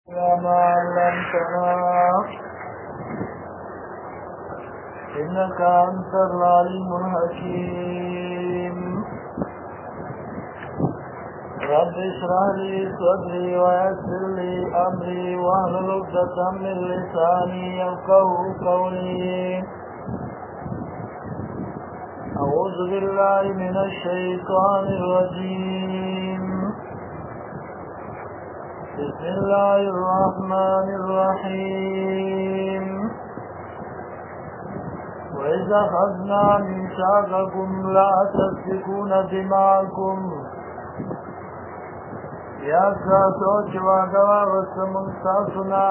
ما علمتنا إنك أنت العليم الحكيم رب اشرح لي صدري ويسر لي أمري واحلل عقدة من لساني يفقهوا قولي أعوذ بالله من الشيطان الرجيم بسم الله الرحمن الرحيم وإذا أخذنا ميثاقكم لا تسفكون دماءكم یا تاسو چې وعده واغسته موږ تاسو نه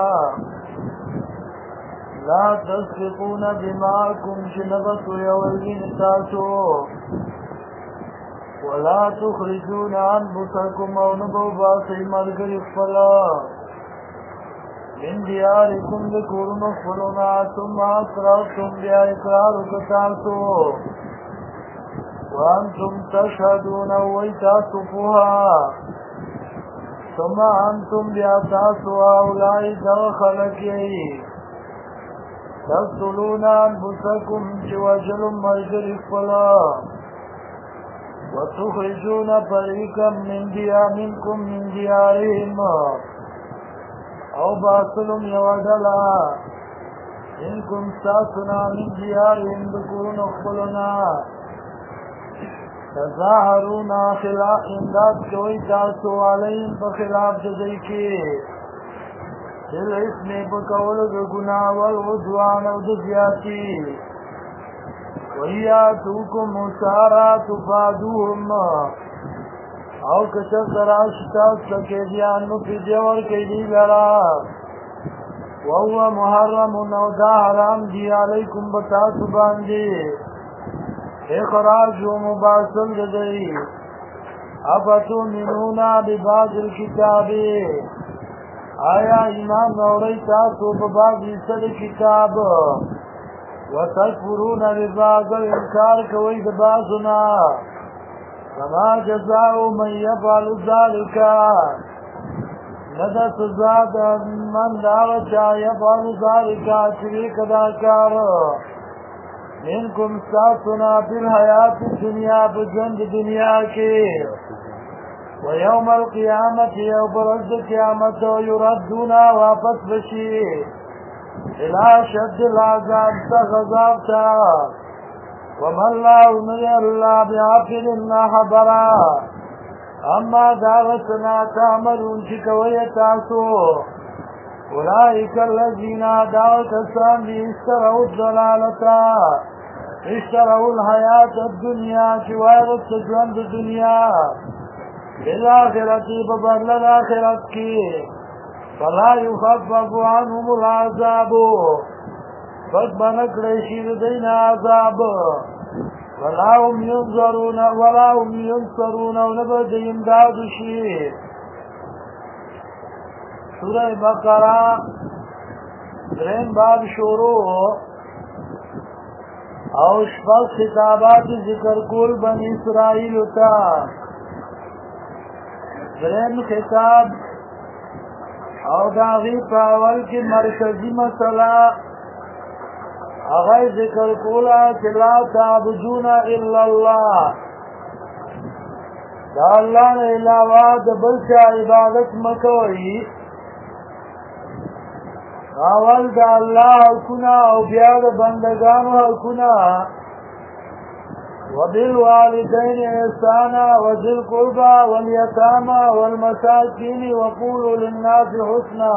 لا تسفكون دماءكم چې نه به تویوئ وینې تاسو ولا تخرجون انفسکم او نه به وباسئ ملګري خپل من دیارکم د کورونو خپلو نه ثم اقررتم بیا اقرار وکړه تاسو وانتم تشهدون وایي تاسو پوهه ثم انتم بیا تاسو اولئ دغه خلک یئ تقتلون انفسکم چې وژلو ملګري خپل وتخرجون فريقا منكم من ديارهم او باطلم يودلا منكم ساسنا من ديارهم بكون اخبرنا تظاهرون خلاف امداد کوئی تاسو عليهم بخلاف جزيكي بالاسم بقول الگناہ والعدوان او دزياتي وَيَأْتُوكُمْ أُسَارَىٰ تُفَادُوهُمْ او کچر دراشتا سکیدیان نو فدیه ورکی دی لرا وَهُوَ مُحَرَّمٌ او دا حرام دی علیکم بتاسو باندی اخراج و مباصل دی افتؤمنون ببعض الكتاب آیا ایمان نوری تاسو ببعض حصہ کتاب وتكفرون ببعض الانكار کوي د بعضنا فما جزاء من يفعل ذلك ندى سزا من دعوة يفعل ذلك شريك ذاكار منكم ساتنا في الحياة الدنيا بجند دنيا کی ويوم القيامة يوم رد قيامة يردون واپس بشي الى شد العذاب تغذابتا وما الله من الله بعافل حبرا اما دعوتنا تعملون شكوية تاسو اولئك الذين دعوت السامي اشتروا الضلالة اشتروا الحياة الدنيا شوائر السجوان الدنيا بالآخرة ببرل الآخرة کی فلا يخفف عنهم العذاب فاكبنك ليشير دين عذاب ولا هم ينصرون ونبد يمداد شيء سورة بقرة درين باب شروع او شپږ خطابات ذکر کول بنی اسرائیل تا درين خطاب او داغی پاول کی مرکزی مسئلہ اغای ذکر کولا چه لا تعبدون الا اللہ دا اللہ نے علاوہ دا بلچہ عبادت مکوئی اول دا اللہ حکنا او بیاد بندگان حکنا وبالوالدين إحسانا وذي القربى واليتامى والمساكين وقولوا للناس حسنا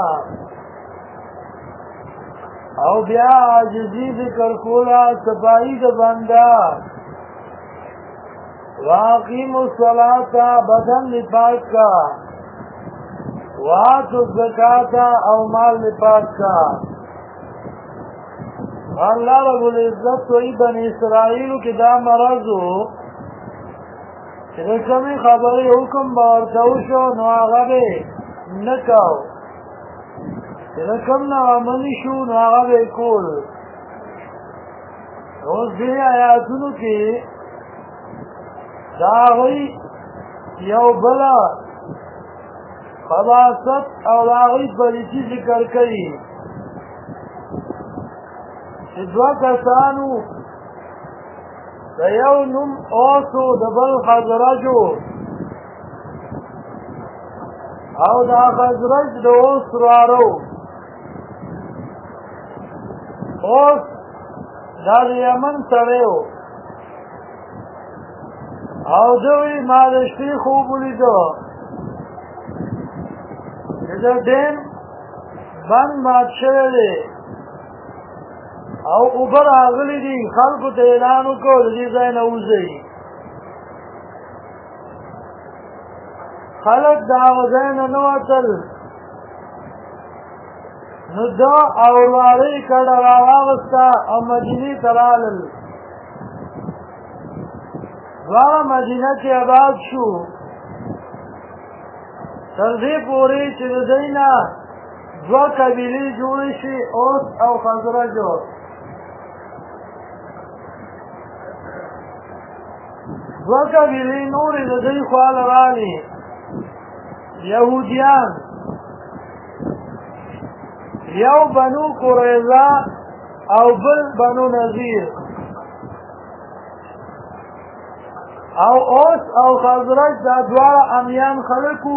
او بیا عاجزی ذکر کولا صفائی د بندا واقیموا الصلاة بدن لپاک کا وآتوا الزکاة او مال لپاک کا اللہ رب العزت توی بنی اسرائیلو کی دا مرضو چه کمی خبری حکم باورتوشو نو آغا بے نکاو چه کم نوامنی شو نو آغا بے کول روز دی آیاتونو کی دا آغوی یو بلا خباثت او داغی پلیتی ذکر کئی چې دوه کسانو د یو نوم اوسو د بل خزرجو او دا خزرج د اوس رارو اوس دا د یمن سړیو او دوی ما د شپې خوب ولیدو چې د ډیم بند مات شوی دی او اوبه راغلي دي خلکو ته اعلان وکړو د دې ځای نه وځئ خلک د هغه ځای نه نه وتل نو دا اوروارۍ کډه راواغسته او مدینې ته رالل دواړه مدینه کې آباد شو تر دې پورې چې د دوی نه دوه قبیلې جوړې شي اوس او خزرجو دوه قبیلې نورې د دوی خواله رالې یهودیان یو بنو قریظه او بل بنو نذیر او اوس او خزرج دا دواړه امیان خلکو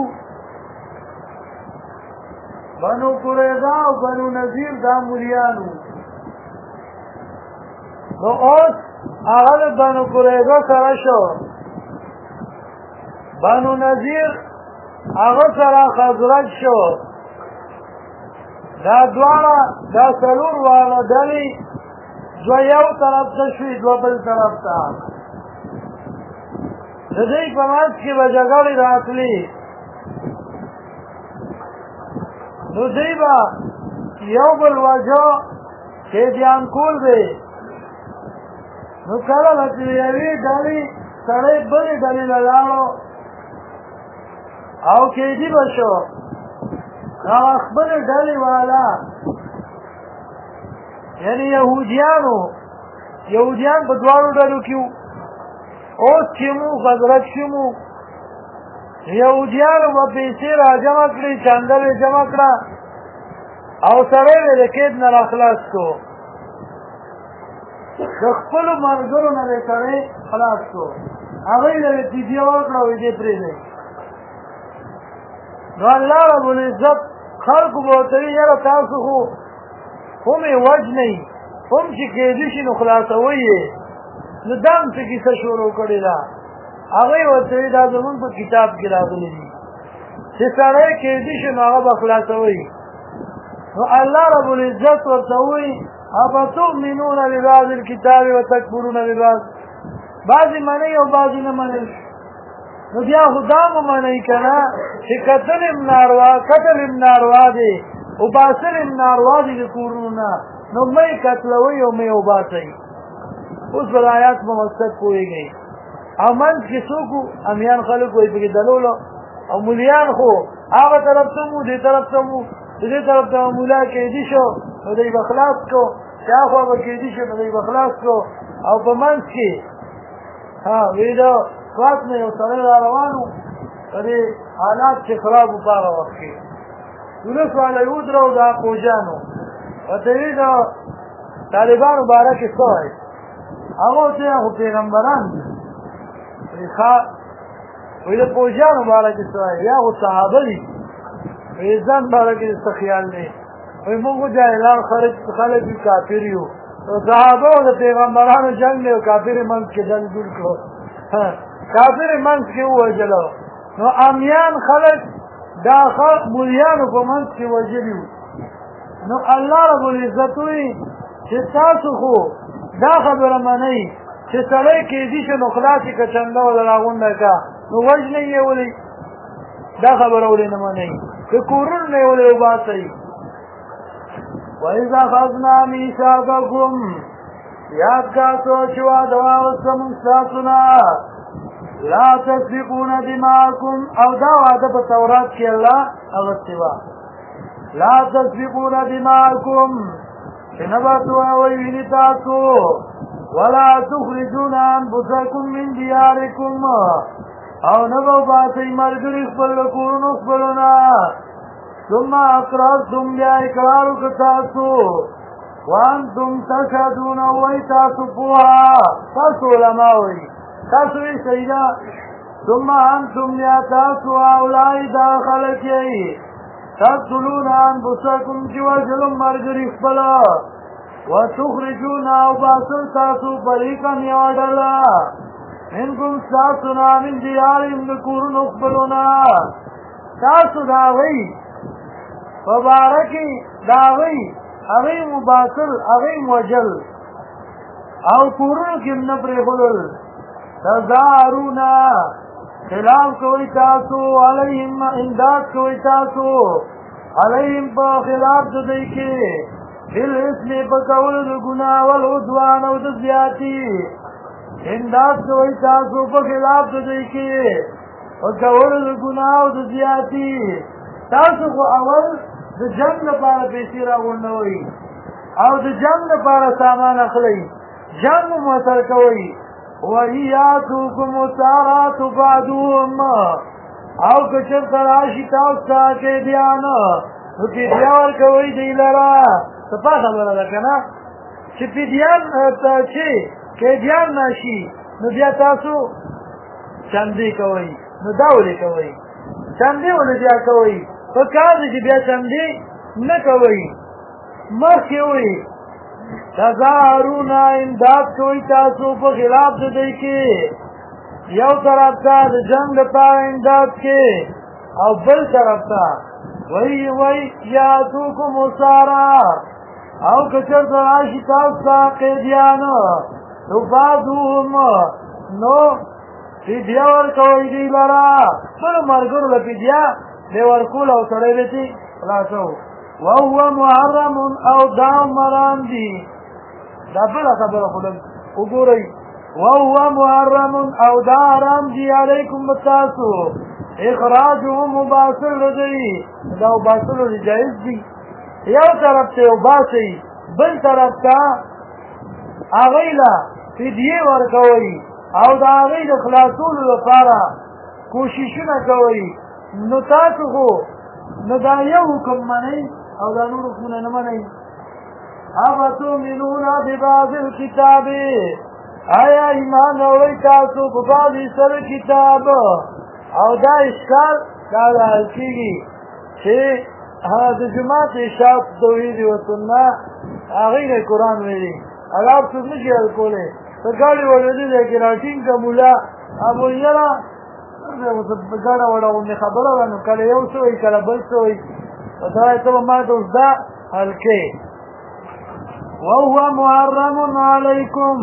بنو قریظه او بنو نذیر دا مولیانو نو اوس هغه د بنو قریظه سره شو بنو نذیر هغه سره خزرج شو دا دواړه دا څلور واړه ډلې دوه یو طرف ته شوې دوه بل طرف ته د دوی په منځ کې به جګړې راتلې نو دوی به یو بل وجه قیدیان کول دی نو کله به چې یوې ډلې سړی بلې ډلې له لاړو او قیدي به شو هغه خپلې ډلې والا یعنې یهودیان په دواړو ډلو کې وو اوس چې مو خزرج کې مو یهودیانو به پیسې را جمع کړې چنده به جمع کړه او سړی به د قید نه راخلاص کړو د خپلو ملګرو نه به سړی خلاص کړو هغوی له یې فدیه ورکړه وایي دې پرېږدئ نو الله رب العزت خلقو به ورته وي یاره تاسو خو هم یې وژنئ هم چې قیدي شي نو خلاصوئ یې نو دا هم څه کیسه شروع کړې ده هغوی ورته وي دا زمونږ په کتاب کې راغلي دي چې سړی قیدي شي نو هغه به خلاصوئ نو الله رب العزت ورته وایي افتؤمنون ببعض الکتاب وتکفرون ببعض بعضې منئ او بعضې نه منئ نو بیا خو دا مو منئ که نه چې قتل ام ناروا دی وباسل ام ناروا دي د کورونو نه نو مه یې قتلوئ او مه یې وباسئ اوس به د آیات په مقصد پوهېږئ او منځ کې څوک وو امیان خلک وایي پکې دلولو او مولیان خو هغه طرف ته مو دې طرف ته مو دې طرف ته مولا قیدي شو نو دی به خلاص کړو چې هاخوا به قیدي شو نو دی به خلاص کړو او په منځ کې وی د سوات نه یو سړی را روان و په دې حالات چې خراب و په هغه وخت کې ولس والا یې ودرو دا پوجانو ورته وی د طالبانو باره کې څه وایي هغه ورته خو پیغمبران دي وی د پوجانو باره کې څه وایي یا خو صحابه دي وی ځان باره کې څه خیال دی وی موږ خو جاهلان خلک یو کافر یو صحابه او د پیغمبرانو جنګ دی او کافر یې منځ کې جنګ جوړ کړو کافر یې منځ کې ووژلو نو امیان خلک دا مولیانو په منځ کې وژلي وو نو الله رب العزت وایي چې تاسو خو دا خبره منئ چې سړی قیدي شو نو خلاص یې که چنده وله راغونډه کړه نو وژنئ یې ولې دا خبره ولې نه منئ که کورونو نه یې ولې وباسئ وَإِذَا أَخَذْنَا مِيثَاقَكُمْ یاد کا چې وعده واغسته موږ ستاسو نه لا تسفكون دماءکم او دا وعده په تورات کې الله اغستې وه لا تسفكون دماءکم چې نه به تویوئ وینې تاسو ولا تخرجون انفسکم من دیارکم او نبو باسی مرگری خپل کورونو خپلونا ثم اقرارتم بیا اقرارو کتاسو وانتم تشهدون وی تاسو پوها تاسو علماء وی تاسو وی سیدہ ثم انتم بیا تاسو اولائی داخلکی تقتلون انفسکم چی وجلم مرگری خپلا وتخرجون او باسل تاسو فریقا یوڈلا منکم ساسنا من دیاریم نکورن اخبرنا تاسو داغی فبارکی داغی اغیم باسل اغیم وجل او کورن کم نپر خلل تزارونا خلاف کوئی تاسو علیہم امداد کوئی تاسو علیہم پا خلاف ددئی کے دل اسم پکول گناہ والعدوان او دزیاتی امداد کوئی تاسو پا خلاف ددئی کے پکول گناہ او دزیاتی تاسو کو اول د جنگ لپاره پیسې راغونډوئ او د جنگ لپاره سامان اخلئ جنگ مو سره کوئ وَإِيَّاكُمْ وَسَارَاتُ بَعْدُهُمْ او که چرته راشي تاسو ته قیدیان نو فدیه ورکوئ دوی لره څه خبره ده که نه چې فدیان چې قیدیان نشي نو بیا تاسو چندې کوئ نو دا ولې کوئ چندې ولې بیا کوئ په کار دی چې بیا چندې نه کوئ مخکې وئ تظاهرونا امداد کوئی تاسو په خلاف د دوی کې یو طرف ته د جنگ لپاره امداد کې او بل طرف ته وی یاتوکم اسارا او که چېرته راشي تاسو ته قیدیان تفادوهم نو فدیه ورکوئ دوی لره خپلو ملګرو له فدیه دې ورکول او سړی به چې خلاصو وهو محرم او دا مرام دي دا بله خبره خو لږ وګورئ وهو محرم او دا حرام دي علیکم بتاسو اخراجهم مباسل دی دا مباسلو دی جایز دي یو طرف ته وباسئ بل طرف ته هغوی له فدیې ورکوئ او د هغوی د خلاصولو لپاره کوششونه کوئ نو تاسو خو نو دا یو حکم منئ او دا نور حکمونه نه منئ افتؤمنون ببعض الکتاب آیا ایمان اورئ تاسو په بعضې سره کتاب او دا اشکال دا حل کېږي چې د جماعت اشاعت توحید و سنه هغوی نه قرآن ویلي هغه څوک نه شي حل کولی ته ګاډې وړلې دی کې راټینګ که ملا ابو یره ګاډه وړه غوندې خبره ده نو کله یو څه وایي کله بل څه وایي په سړی ته به ما ته اوس دا حل کې وهو محرم علیکم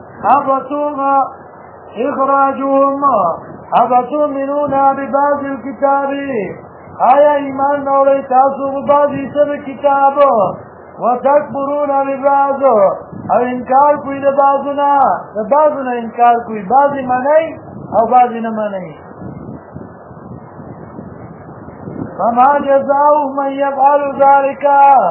اخراجهم افتؤمنون ببعض الكتاب آیا ایمان راوړئ تاسو په بعضې سره کتاب وتکفرون ببعض او انکار کوئ د بعضو نه انکار کوئ بعضې منئ او بعضې نه منئ فما جزاء من يفعل ذلك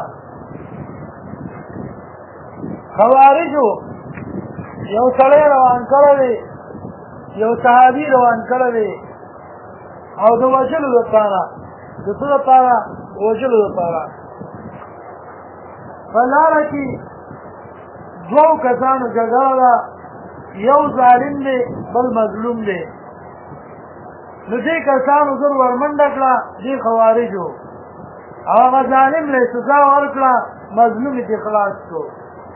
خوارجو یو سړی روان کړی دی یو صحابي روان کړی دی او د وژلو لپاره د څه لپاره وژلو لپاره په لاره کې دوو کسانو جګړه ده یو ظالم دی بل مظلوم دی نو دې کسانو زر ورمنډه کړه دې خوارجو او هغه ظالم له سزا ورکړه مظلوم یې خلاص کړو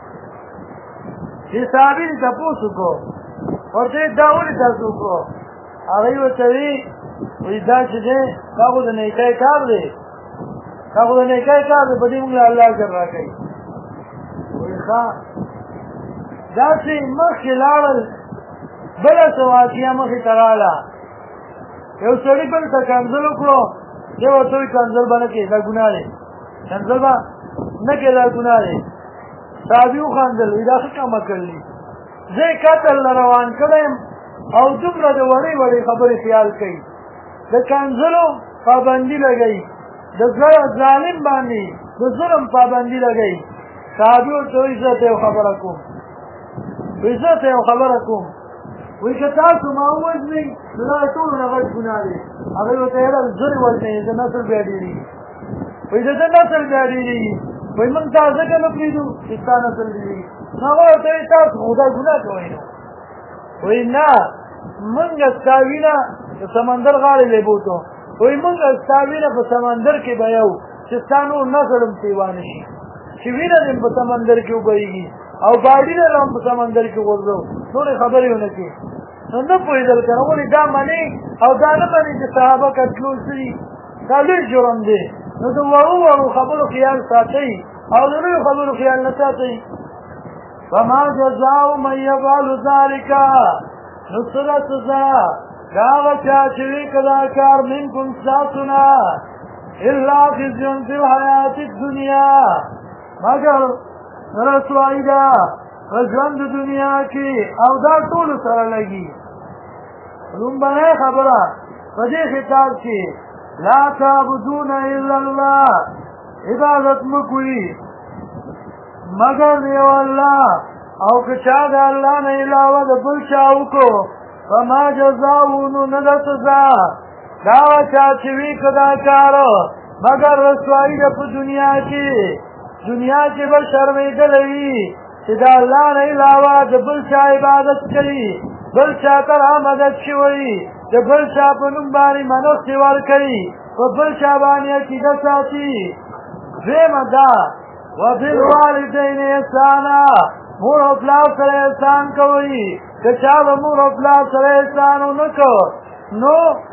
چې صحابي دې تپوس وکړو ورته دا ولې تاسو وکړو هغوی ورته وي وایي دا چې دی دا خو د نیکۍ کار دی په دې موږ له الله اجر راکوي وایي ښه داسې مخکې لاړل بله څه واقعه مخې ته راغله یو سړي بل ته کنځل وکړو دی ورته وایي کنځل به نه کوې دا ګناه دی کنځل به نه کوې دا ګناه دی صحابي وخندل وایي دا ښه کمه کړلي زه یې قتل نه روان کړی یم او دومره د وړې وړې خبرې خیال کوي د کنځلو پابندي لګوي د ظالم باندې د ظلم پابندي لګوي صحابي ورته وایي زه ته یو خبره کوم وایي که تاسو ما ووژنئ نو دا د ټولو نه غټ ګناه دی. هغوی ورته یاره زرې وژنئ د نسل بیا ډېرېږي. وایي د ده نسل بیا ډېرېږي. وایي موږ تا ځکه نه پرېږدو چې ستا نسل ډېرېږي. نو هغه ورته وایي تاسو خو دا ګناه کوئ نو. وایي نه موږ ستا وینه د سمندر غاړې لیبوتو. وایي موږ ستا وینه په سمندر کې به یو چې ستا نور نسل هم سیوا نه شي، چې وینه دې په سمندر کې وبهېږي او ګاډي نه هم په سمندر کې غورځو. نورې خبرې ونه کړي. نو نه پوهېدل که نه ولې دا منې او دا نه منې چې صحابه قتلول شوي. دا لوی جرم دی. نو د وړو خبرو خیال ساتئ او د لویو خبرو خیال نه ساتئ. فما جزاء من يفعل ذلك، نو څه ده سزا د هغه چا چې وي که دا کار منکم ستاسو نه الا خزي فی الحیات الدنیا، مګر رسوایي ده په ژوند د دنیا کې او دا ټولو سره لګي. لومبنۍ خبره په دې خطاب کې لا تعبدون الا الله، عبادت مه کوئ مگر یو الله، او که چا د الله نه علاوه د بل چا وکړو فما جزاؤه، نو نه ده سزا د هغه چا چې وي که دا کار مگر رسوایي ده په دنیا کې. دنیا کې به شرمېدلی وي چې د الله نه علاوه د بل چا عبادت کوي، بل چا ته رامدد شوی، د بل چا په نوم باندې منښتې ورکوي، په بل چا باندې عقیده ساتي. دویمه دا وبالوالدین احسانا، مور او پلار سره احسان کوئ. که چا به مور او پلار سره احسان ونه کړ نو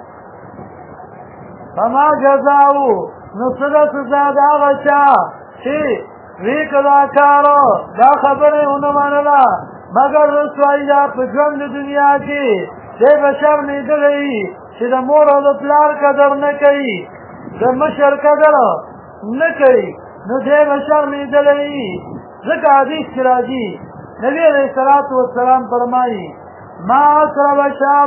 فما جزاؤ، نو څه ده سزا د هغه چا چې وی که دا کار دا خبره ونه منله مګر رسوایي ده په ژوند د دنیا کې. دی به شرمېدلی وي چې د مور او د پلار قدر نه کوي، د مشر قدر نه کوي، نو دی به شرمېدلی وي. ځکه حدیث کې راځي نبي علیه الصلاة والسلام فرمایي ما اکرم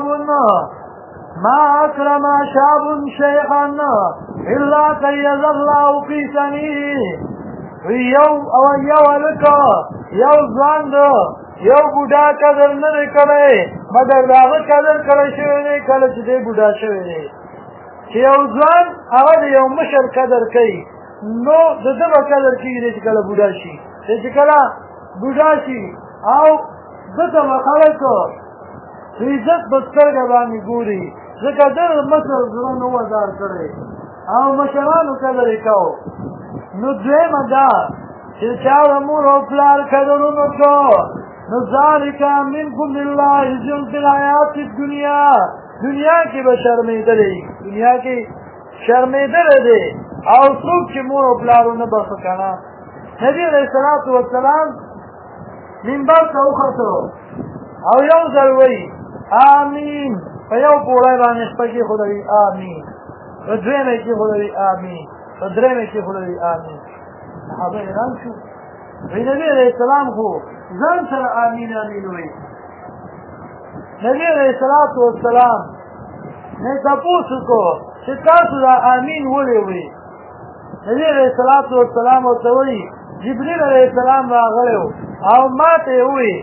شاب شیخا الا قید الله فی سنیه. یو هلکه یو ځوان ده یو بوډا قدر نه دی کړی مګر د هغه قدر کړی شوی دی کله چې دی بوډا شوی دی. چې یو ځوان هغه د یو مشر قدر کوي نو د ده به قدر کېږي چې کله بوډا شي. چې کله بوډا شي او ده ته به خلک د عزت په سترګه باندې ګوري، ځکه ده د مشر زړه نه وزار کړی او مشرانو قدر یې کوو. نو دویمه دا چې چا د مور او پلار قدر ونه کړو نو ذلک منکم لله خزي فی الحیات الدنیا، دنیا کې به شرمېدلی، دنیا کې شرمېدلی دی. او څوک چې مور او پلار ونه بخښه که نه. نبي علیه الصلاة والسلام منبر ته وختو او یو ځل وایي آمین، په یو پوړی باندې شپه کېښودوي آمین، په دویمه یې کېښودوي آمین، په درېیمه یې کېښودوي آمین. صحابه حیران شو، وایي نبي علیه السلام خو ځان سره آمین آمین وایي. نبي علیه الصلاة والسلام نه تپوس وکړو چې تاسو دا آمین ولې وایي. نبي علیه الصلاة والسلام ورته وایي جبریل علیه السلام راغلی او ماته یې وایي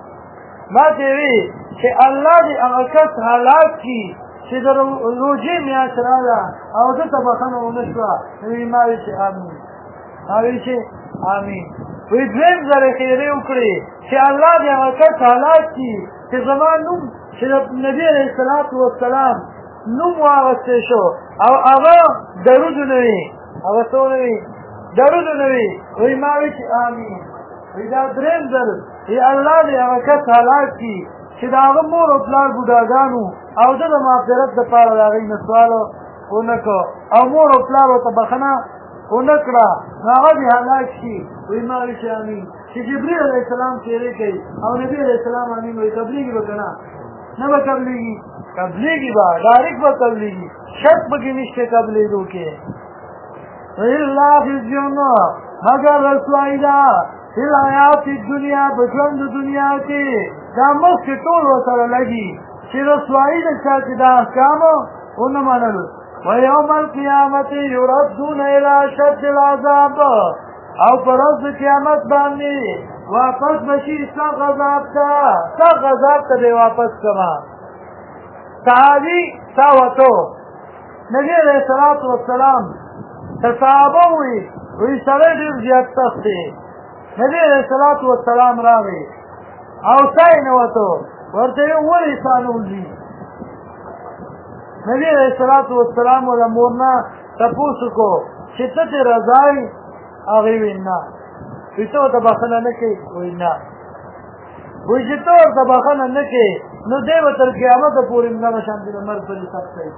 چې الله دې هغه کس هلاک کړي چې د روژې میاشت راغله او ده ته بښنه ونه شوه. نو ما وایي چې آمین، ما وایي چې آمین. وایي دویم ځل یې خیرې وکړې چې الله دې هغه کس هلاک کړي چې زما نوم چې د نبي علیه الصلاة والسلام نوم واغستی شو او هغه درود نه وي، هغه څه ونه وي درود نه وي. وایي ما وایي چې آمین. وایي دا درېیم ځل الله دې هغه کس هلاک کړي چې د هغه مور او پلار بوډاګانو او ده د مغفرت دپاره د هغوی نه سوال ونه کړ او مور او پلار ورته بښنه ونه کړه نو هغه دې هلاک شي. وایي ما وایي چې آمین. چې جبریل علیه السلام تېرې کوي او نبي علیه السلام آمین وایي قبلېږي به که نه؟ نه به قبلېږي، قبلېږي به ډایرکټ به قبلېږي، شک پکې نشته قبلېدو کې. الا خزي مګر رسوایي ده فی الحیات الدنیا، په ژوند د دنیا کې. دا مخکې ټول ورسره لګي چې رسوایي ده چا چې دا احکامو ونه منلو. ویوم القیامت یردون الی اشد العذاب، او په ورځ د قیامت باندې واپس بشي سخت عذاب ته به واپس کما صحابي ساوتو نبی علیہ الصلوۃ والسلام صحابه وی سره ډیر زیات سخت دی نبی علیہ الصلوۃ والسلام راغی او سای نه وته ورته وری سانوږي نبی علیہ الصلوۃ والسلام ولا مورنا تاسو کو چې ته رضای هغه وینا ویته ته بخنه نه کوي وینا وی چې ته ته بخنه نه کوي نو دیو تر قیامت پورې نه شان دي مرګ په سخت دی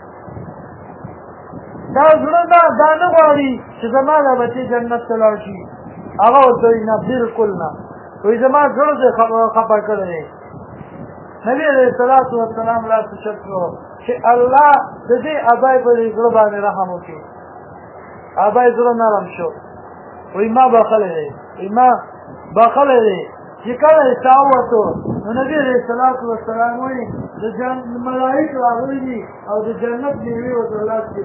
دا زړه دا نه غواړي چې زمانه بچي جنت ته لاړ شي هغه ورته نه بالکل نه وی زما زړه دې خپه کړی نبی علیہ الصلوۃ والسلام لا تشکو چې الله دې ابای په زړه باندې رحم وکړي ابای زړه نرم شو وی ما بخلې چې کله تاوته نو نبی علیہ الصلوۃ والسلام وی د جنت ملائکه راغلي او د جنت نیوي او د الله کې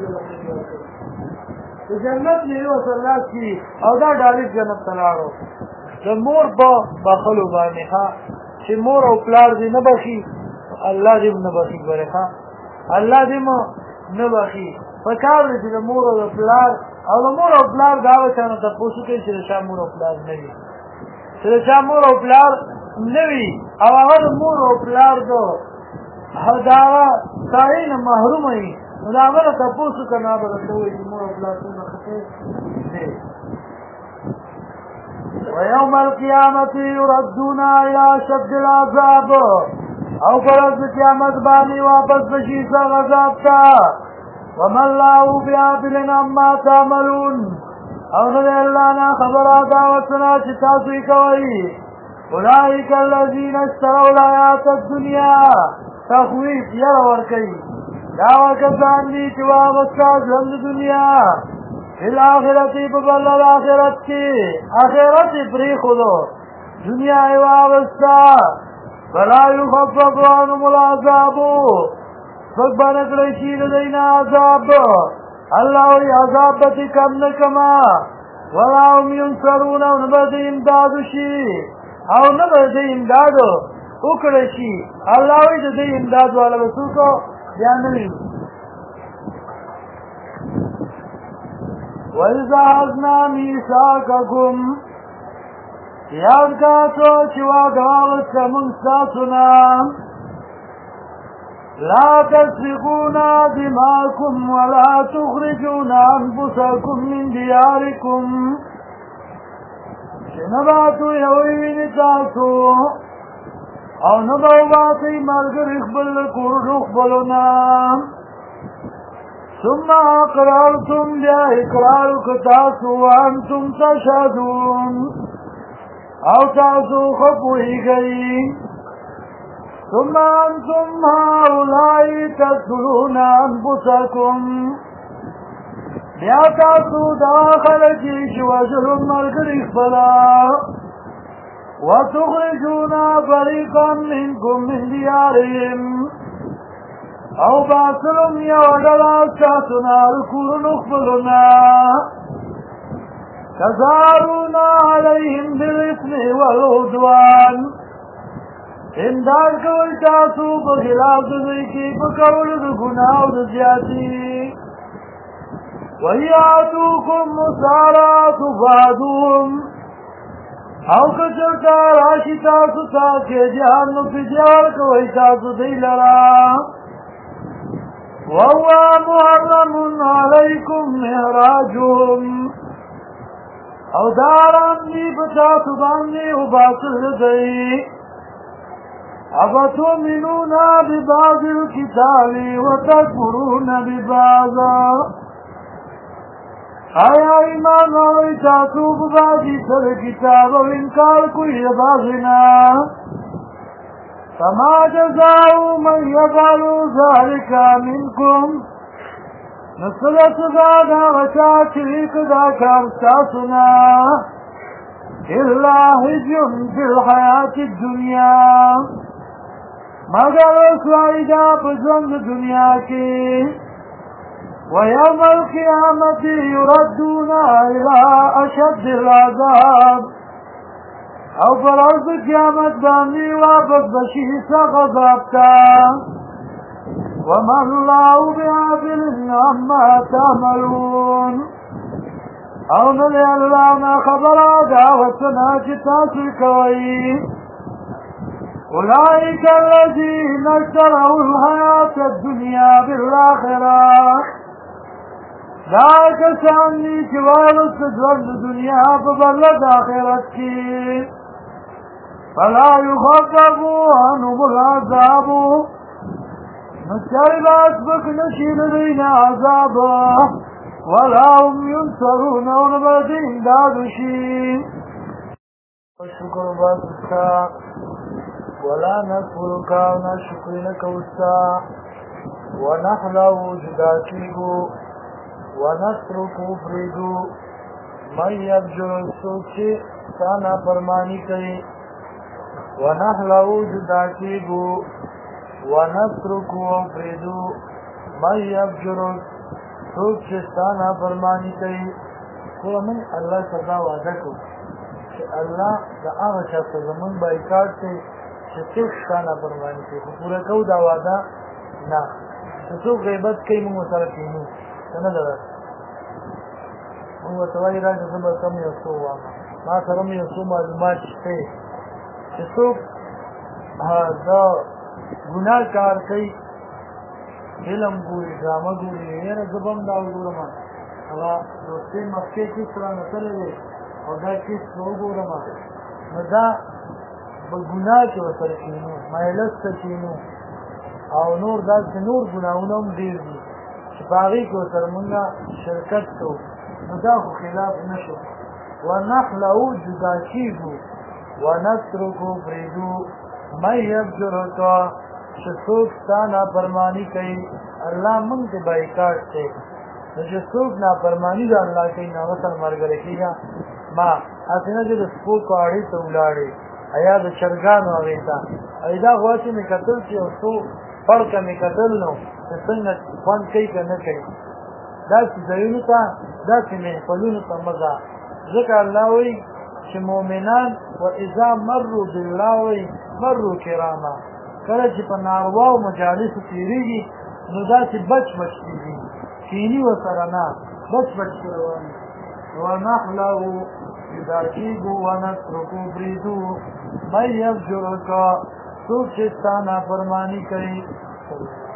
د جنت نیوي او د الله کې او دا ډالې جنت تلاړو د مور په بخلو باندې ها چې مور او پلار دې نه بخي الله دې نه بخي ورخه الله دې نه بخي فکر دې د مور او پلار او د مور او پلار دا وچانه تاسو کې چې شامور او پلار نه وي چې شامور او پلار نه وي او هغه مور او پلار دو دا کاین محروم وي دا هغه تاسو کنه به دوی مور او پلار څنګه خته دي ويوم القيامة يردون إلى شد العذاب او فرض قیامت بانی واپس بشی سا غذاب تا وما الله بغافل عما تعملون او ندے اللہ نا خبرات آواتنا چتاسوی کوئی اولئک الذین اشتروا الحیات الدنیا تخویف یر ورکی دعوی کسان دی چوا غصہ جند دنیا الآخرتی ببل الآخرت کی آخرت پری خودو دنیا ایوابستا ولا يخفف عنهم العذاب فقبانت رشید دینا عذاب اللہ وی عذاب بتی کم نکما ولا هم ينصرون او نبدی امدادو شی او نبدی امدادو اکڑشی اللہ وی دی امداد والا بسوکو بیانوی وَإِذَا أَخَذْنَا مِيثَاقَكُمْ یاد کا تو چوا گواوت کا منستاسنا لا تسفكون دماءكم ولا تخرجون أنفسكم من دياركم شنباتو یوین تاسو او نبو باتی مرگر اخبر کور اخبرنا ثم اقرارتم بیا اقرار کتاسو وانتم تشهدون او تاسو خپوئی گئی ثم انتم هؤلاء تقتلون انفسكم بیا تاسو داخل کیش وجلن مرگری خبلا وتخرجون فريقا منكم من ديارهم او باطلم یوڈلا چاتنا الکورن اخبرنا تزارونا علیہم بالاسم والعدوان امداد کوئی تاسو بخلاف دنی کی بکول دگناہ و دزیاتی ویاتوکم مسارات فادوهم او کچرکا راشی تاسو تاکے جہانو پی جہار کوئی تاسو دی لرا وهو محرم عليكم مهراجهم او داران دی بچاسو باندی و باطل دی افتؤمنون ببعض الكتاب وتكفرون ببعض آیا ایمان والی تاسو ببعضی سر کتاب و انکار کوئی بعضنا فما جزاء من يفعل ذلك منكم نصلت بعد وشاكرك ذاك ارتاسنا إلا هجي في الحياة الدنيا مگر سوائدہ بزند دنیا کی ويوم القيامة يردون إلى أشد العذاب او پر ارض قیامت باندې واپس بشي څخه ضابطه وما الله بغافل عما تعملون او نه دی الله نه خبره دا وسنا چې تاسو کوي اولئک الذین اشتروا الحیاة الدنیا بالآخرة دا کسان دي چې واغست ژوند دنیا په بدله د آخرت کې فلا يخفف عنهم العذاب نو چارې به سپک نشي د دوی نه عذاب ولا هم ينصرون او نه به دوی امداد وشي شکر باستا ولا نکفرک او نه شکر نه کوستا ونحلو جدا کیږو ونترکو پریدو من یبجر سوچی سانا فرمانی کئی ونحلو جدا کیگو ونترکو پریدو من یبجر سوچی سانا فرمانی کئی کو من اللہ صدا وعدہ کو کہ اللہ دا آغا شخص زمان بایکار تے کہ سوچ سانا فرمانی کئی پورا کو دا وعدہ نا سوچ غیبت کئی من مطرفینو څنګه ده موږ ته وایي راځه زه به کم یو څه ووایم ما سره مې یو څو معلومات شته چې څوک دا ګناه کار کوي فلم ګوري ډرامه ګوري یاره زه به هم دا وګورم هغه دوستي مخکې کیس رانه تللی دی او دا کیس به وګورم نو دا په ګناه کې ورسره کښېنو مایلس ته کښېنو او نور داسې نور ګناهونه هم ډېر دي چې په هغې کې ورسره مونږ شرکت کوو نو دا خو خلاف نه شو ونحلو جدا کېږو ونترکو پرېږدو من یبجرک چې څوک ستا نافرماني کوي الله مونږ ته بایکاټ دی نو چې څوک نافرماني د الله کوي نو هغه سره ملګری کېږه ما هسې نه چې د سپوکو اړې ته ولاړې یا د چرګانو هغې ته دا خو هسې مې کتل چې یو څو فرقه مې کتل نو چې څنګه خوند کوي که نه کوي داسې ځایونو ته داسې محفلونو ته مه ځه ځکه الله وایي چې مؤمنان و اذا مروا بالله وایي مروا کراما کله چې په نارواو مجالسو تېرېږي نو داسې بچ بچ کېږي کیني ورسره نه بچ بچ روان ونحلو جدا کېږو ونترکو پرېږدو من یبجرک څوک چې ستا نافرماني کوي